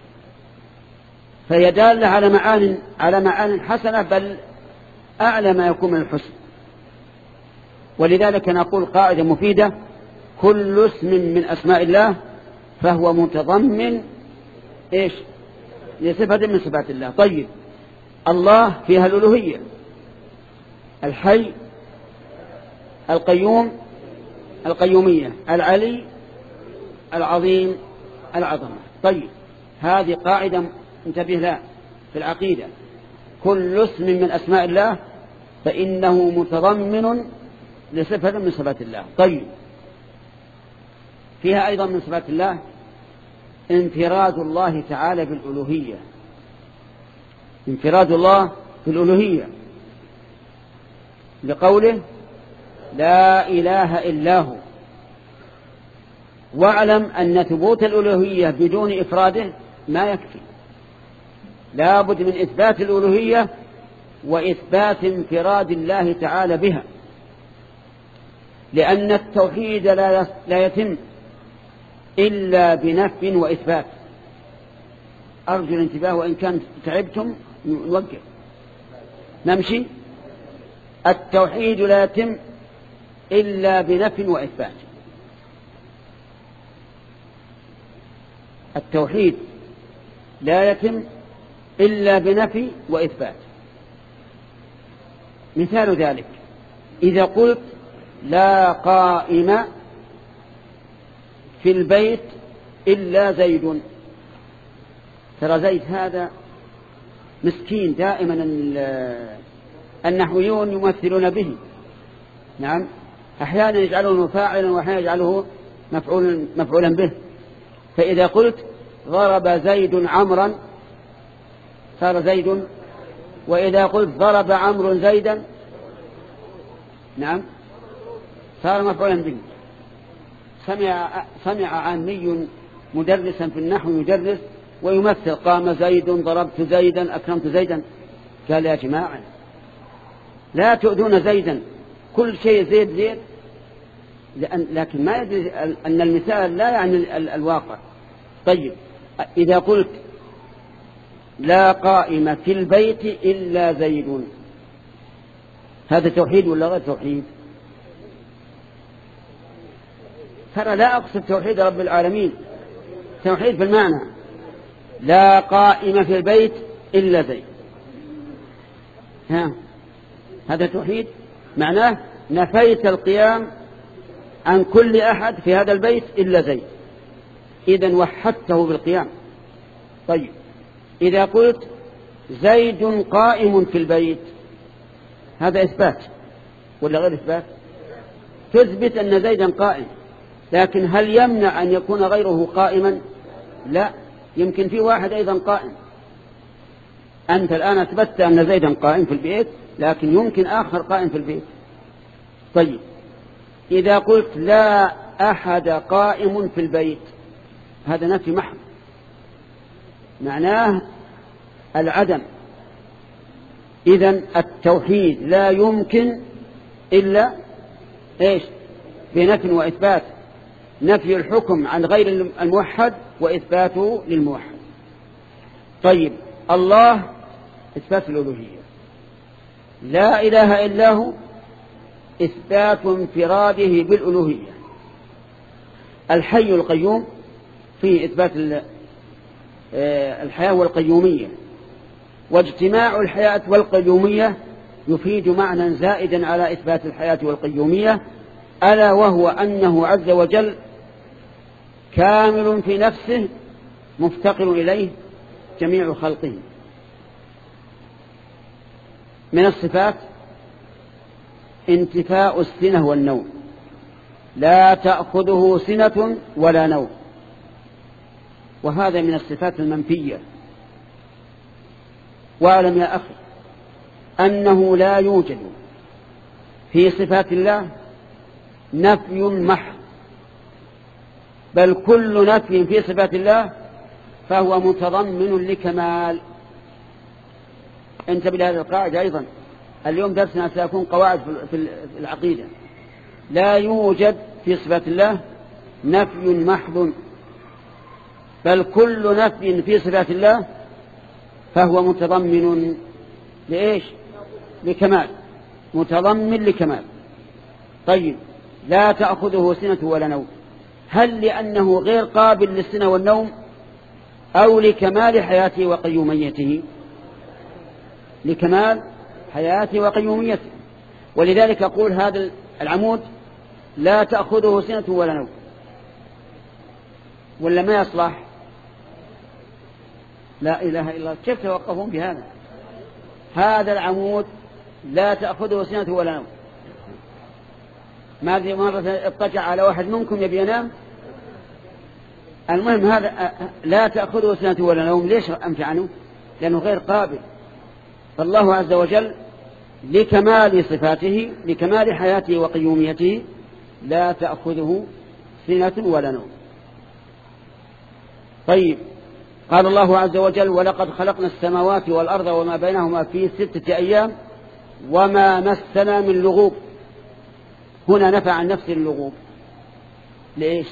فهي دالة على معان على معان حسنة، بل أعلى ما يكون من الحسن. ولذلك نقول قاعدة مفيدة: كل اسم من أسماء الله فهو متضمن إيش؟ لصفة من صفات الله. طيب، الله فيها الألوهية، الحي، القيوم، القيومية، العلي، العظيم، العظمة. طيب، هذه قاعدة انتبه لها في العقيدة: كل اسم من أسماء الله فإنه متضمن لصفة من صفات الله. طيب، فيها أيضا من صفات الله انفراد الله تعالى بالألوهية، انفراد الله بالألوهية لقوله: لا إله إلا هو. واعلم أن ثبوت الألوهية بدون إفراده ما يكفي، لا بد من إثبات الألوهية وإثبات انفراد الله تعالى بها، لأن التوحيد لا يتم إلا بنفي وإثبات. أرجو الانتباه، وإن كان تعبتم نوقف نمشي. التوحيد لا يتم إلا بنفي وإثبات. التوحيد لا يتم إلا بنفي وإثبات. مثال ذلك: إذا قلت لا قائم في البيت إلا زيد، ترى زيد هذا مسكين دائما النحويون يمثلون به. نعم، أحيانا يجعلونه فاعلا وأحيانا يجعله مفعولا مفعولا به. فإذا قلت ضرب زيد عمرا صار زيد، وإذا قلت ضرب عمرو زيدا نعم صار مفعولا به. سمع سمع عامي مدرسا في النحو يدرس ويمثل: قام زيد، ضربت زيدا، أكرمت زيدا. قال: يا جماعة لا تؤذون زيدا، كل شيء زيد زيد. لأن لكن ما يدري أن المثال لا يعني الواقع. طيب، إذا قلت لا قائم في البيت إلا زيد، هذا توحيد ولا غير توحيد؟ ترى لا أقصد توحيد رب العالمين، توحيد بالمعنى: لا قائم في البيت إلا زيد. ها، هذا توحيد، معناه نفيت القيام عن كل أحد في هذا البيت إلا زيد، إذن وحدته بالقيام. طيب، إذا قلت زيد قائم في البيت، هذا إثبات ولا غير إثبات؟ تثبت أن زيدا قائم، لكن هل يمنع أن يكون غيره قائما؟ لا، يمكن في واحد أيضا قائم. أنت الآن أثبتت أن زيدا قائم في البيت، لكن يمكن آخر قائم في البيت. طيب، إذا قلت لا أحد قائم في البيت، هذا نفي محض، معناه العدم. إذن التوحيد لا يمكن إلا إيش؟ بنفي وإثبات، نفي الحكم عن غير الموحد وإثباته للموحد. طيب، الله إثبات الألوهية، لا إله إلا هو إثبات انفراده بالألوهية. الحي القيوم فيه إثبات الحياة والقيومية، واجتماع الحياة والقيومية يفيد معنى زائدا على إثبات الحياة والقيومية، ألا وهو أنه عز وجل كامل في نفسه مفتقر إليه جميع خلقه. من الصفات انتفاء السنة والنوم، لا تأخذه سنة ولا نوم، وهذا من الصفات المنفية. واعلم يا أخي أنه لا يوجد في صفات الله نفي محض، بل كل نفي في صفات الله فهو متضمن لكمال. انتبه لهذه القاعدة أيضا، اليوم درسنا سيكون قواعد في العقيدة. لا يوجد في صفات الله نفي محض، بل كل نفي في صفات الله فهو متضمن لإيش؟ لكمال، متضمن لكمال. طيب لا تأخذه سنة ولا نوم، هل لأنه غير قابل للسنة والنوم أو لكمال حياته وقيوميته؟ لكمال حياته وقيوميته. ولذلك يقول هذا العمود لا تأخذه سنة ولا نوم، ولا ما يصلح؟ لا إله إلا الله، كيف توقفون بهذا؟ هذا العمود لا تأخذه سنة ولا نوم. ما ذي مرة اضطجع على واحد منكم يبي ينام؟ المهم هذا لا تأخذه سنة ولا نوم، ليش أنفي عنه؟ لأنه غير قابل. فالله عز وجل لكمال صفاته، لكمال حياته وقيوميته، لا تأخذه سنة ولا نوم. طيب قال الله عز وجل ولقد خلقنا السماوات والأرض وما بينهما في ستة أيام وما مسنا من لغوب. هنا نفى عن نفس اللغوب، ليش؟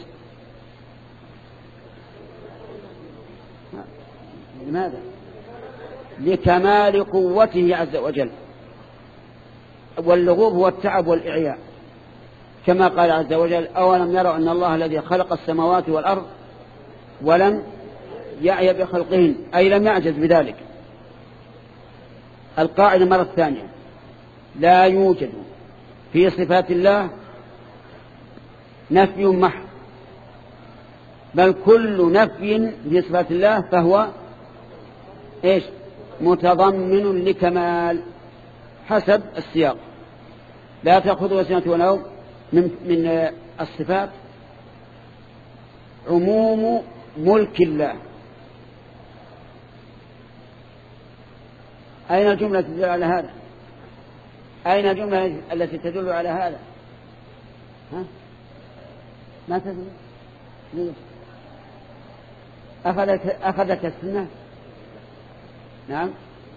لماذا؟ لكمال قوته عز وجل، واللغوب هو التعب والإعياء، كما قال عز وجل أولم يروا أن الله الذي خلق السماوات والأرض ولم يعي بخلقهن، أي لم يعجز بذلك. القاعدة مرة ثانية، لا يوجد في صفات الله نفي محض، بل كل نفي في صفات الله فهو إيش؟ متضمن لكمال حسب السياق. لا تأخذه سنة ولا نوم من, من الصفات عموم ملك الله. أين الجملة تدل على هذا؟ أين الجملة التي تدل على هذا؟ ها؟ ما تدل؟ ليش؟ أخذك أخذك السنة؟ نعم.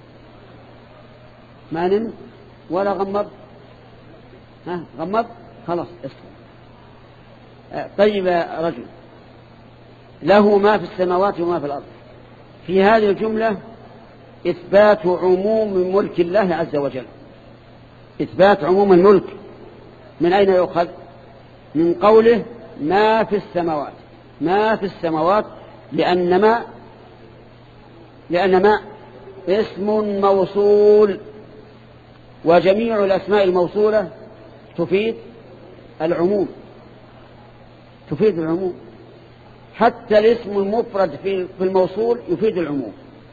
ما نم ولا غمض؟ ها غمض؟ خلاص اسمع. طيب يا رجل، له ما في السماوات وما في الأرض. في هذه الجملة إثبات عموم ملك الله عز وجل، إثبات عموم الملك. من أين يؤخذ؟ من قوله ما في السماوات، ما في السماوات، لأن ما لأن ما اسم موصول، وجميع الأسماء الموصولة تفيد العموم، تفيد العموم. حتى الاسم المفرد في الموصول يفيد العموم،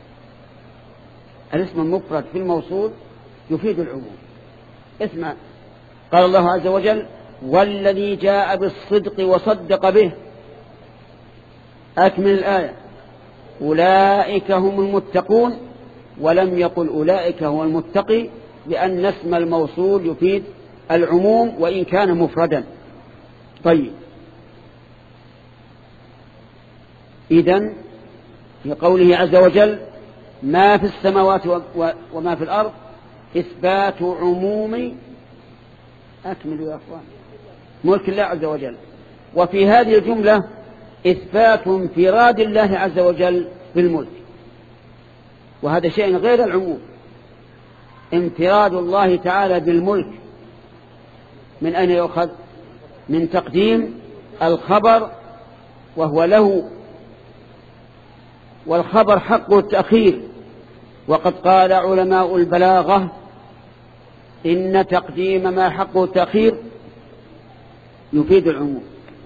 الاسم المفرد في الموصول يفيد العموم. اسمع، قال الله عز وجل والذي جاء بالصدق وصدق به. أكمل الآية، أولئك هم المتقون، ولم يقل أولئك هو المتقي، لأن اسم الموصول يفيد العموم وإن كان مفردا. طيب إذن في قوله عز وجل ما في السماوات وما في الأرض إثبات عموم، أكملوا يا أخوان، ملك الله عز وجل. وفي هذه الجملة إثبات انفراد الله عز وجل بالملك، وهذا شيء غير العموم. انفراد الله تعالى بالملك من أين يؤخذ؟ من تقديم الخبر وهو له، والخبر حقه التأخير. وقد قال علماء البلاغة إن تقديم ما حقه التأخير يفيد العموم.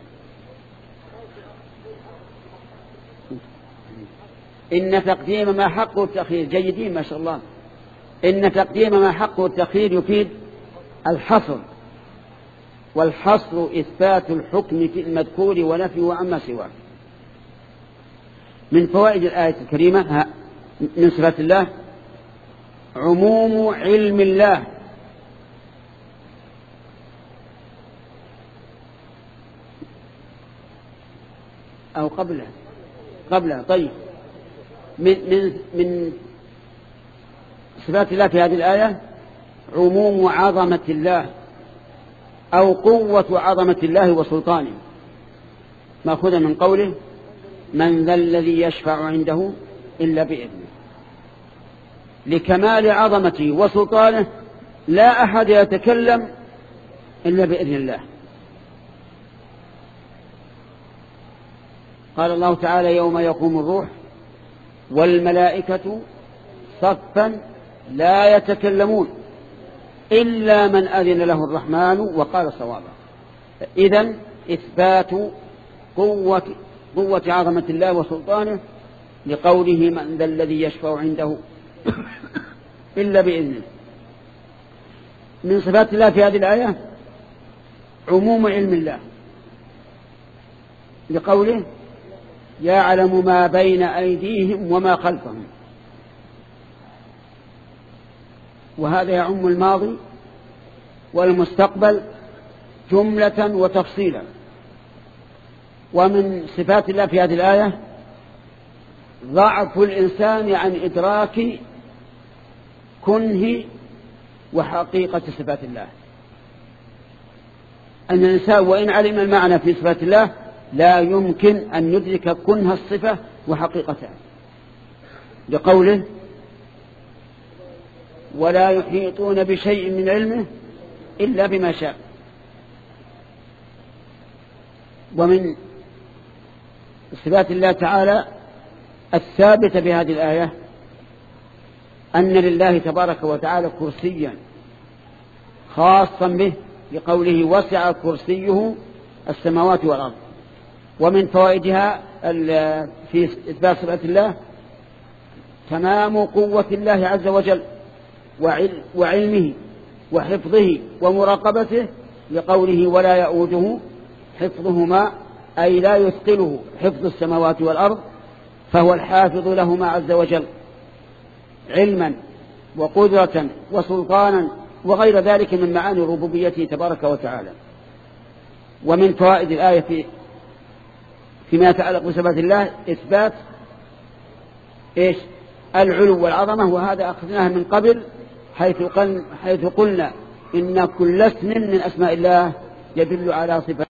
إن تقديم ما حقه التأخير، جيدين ما شاء الله، إن تقديم ما حقه التأخير يفيد الحصر، والحصر إثبات الحكم في المذكور ونفيه عما سواه. من فوائد الآية الكريمة من صفات الله عموم علم الله، أو قبلها قبلها طيب من من من صفات الله في هذه الآية عموم عظمة الله، أو قوة عظمة الله وسلطانه. مأخوذة من قوله من ذا الذي يشفع عنده إلا بإذنه، لكمال عظمته وسلطانه لا أحد يتكلم إلا بإذن الله. قال الله تعالى يوم يقوم الروح والملائكة صفا لا يتكلمون إلا من أذن له الرحمن وقال صوابا. إذن إثبات قوة, قوة عظمة الله وسلطانه لقوله من ذا الذي يشفع عنده إلا بإذنه. من صفات الله في هذه الآية عموم علم الله لقوله يعلم ما بين أيديهم وما خلفهم، وهذا يعم الماضي والمستقبل جملة وتفصيلا. ومن صفات الله في هذه الآية ضعف الإنسان عن إدراك كنه وحقيقة صفات الله. أن الإنسان وإن علم المعنى في صفات الله لا يمكن أن ندرك كنه الصفة وحقيقتها، لقوله ولا يحيطون بشيء من علمه إلا بما شاء. ومن صفات الله تعالى الثابتة بهذه الآية أن لله تبارك وتعالى كرسيا خاصا به لقوله وسع كرسيه السماوات والأرض. ومن فوائدها في إثبات صفات الله تمام قوة الله عز وجل وعلمه وحفظه ومراقبته لقوله ولا يؤوده حفظهما، أي لا يثقله حفظ السماوات والأرض، فهو الحافظ لهما عز وجل علما وقدرة وسلطانا وغير ذلك من معاني ربوبيته تبارك وتعالى. ومن فوائد الآية في فيما يتعلق بصفات الله إثبات إيش؟ العلو والعظمة، وهذا أخذناه من قبل حيث قلنا, حيث قلنا إن كل اسم من أسماء الله يدل على صفات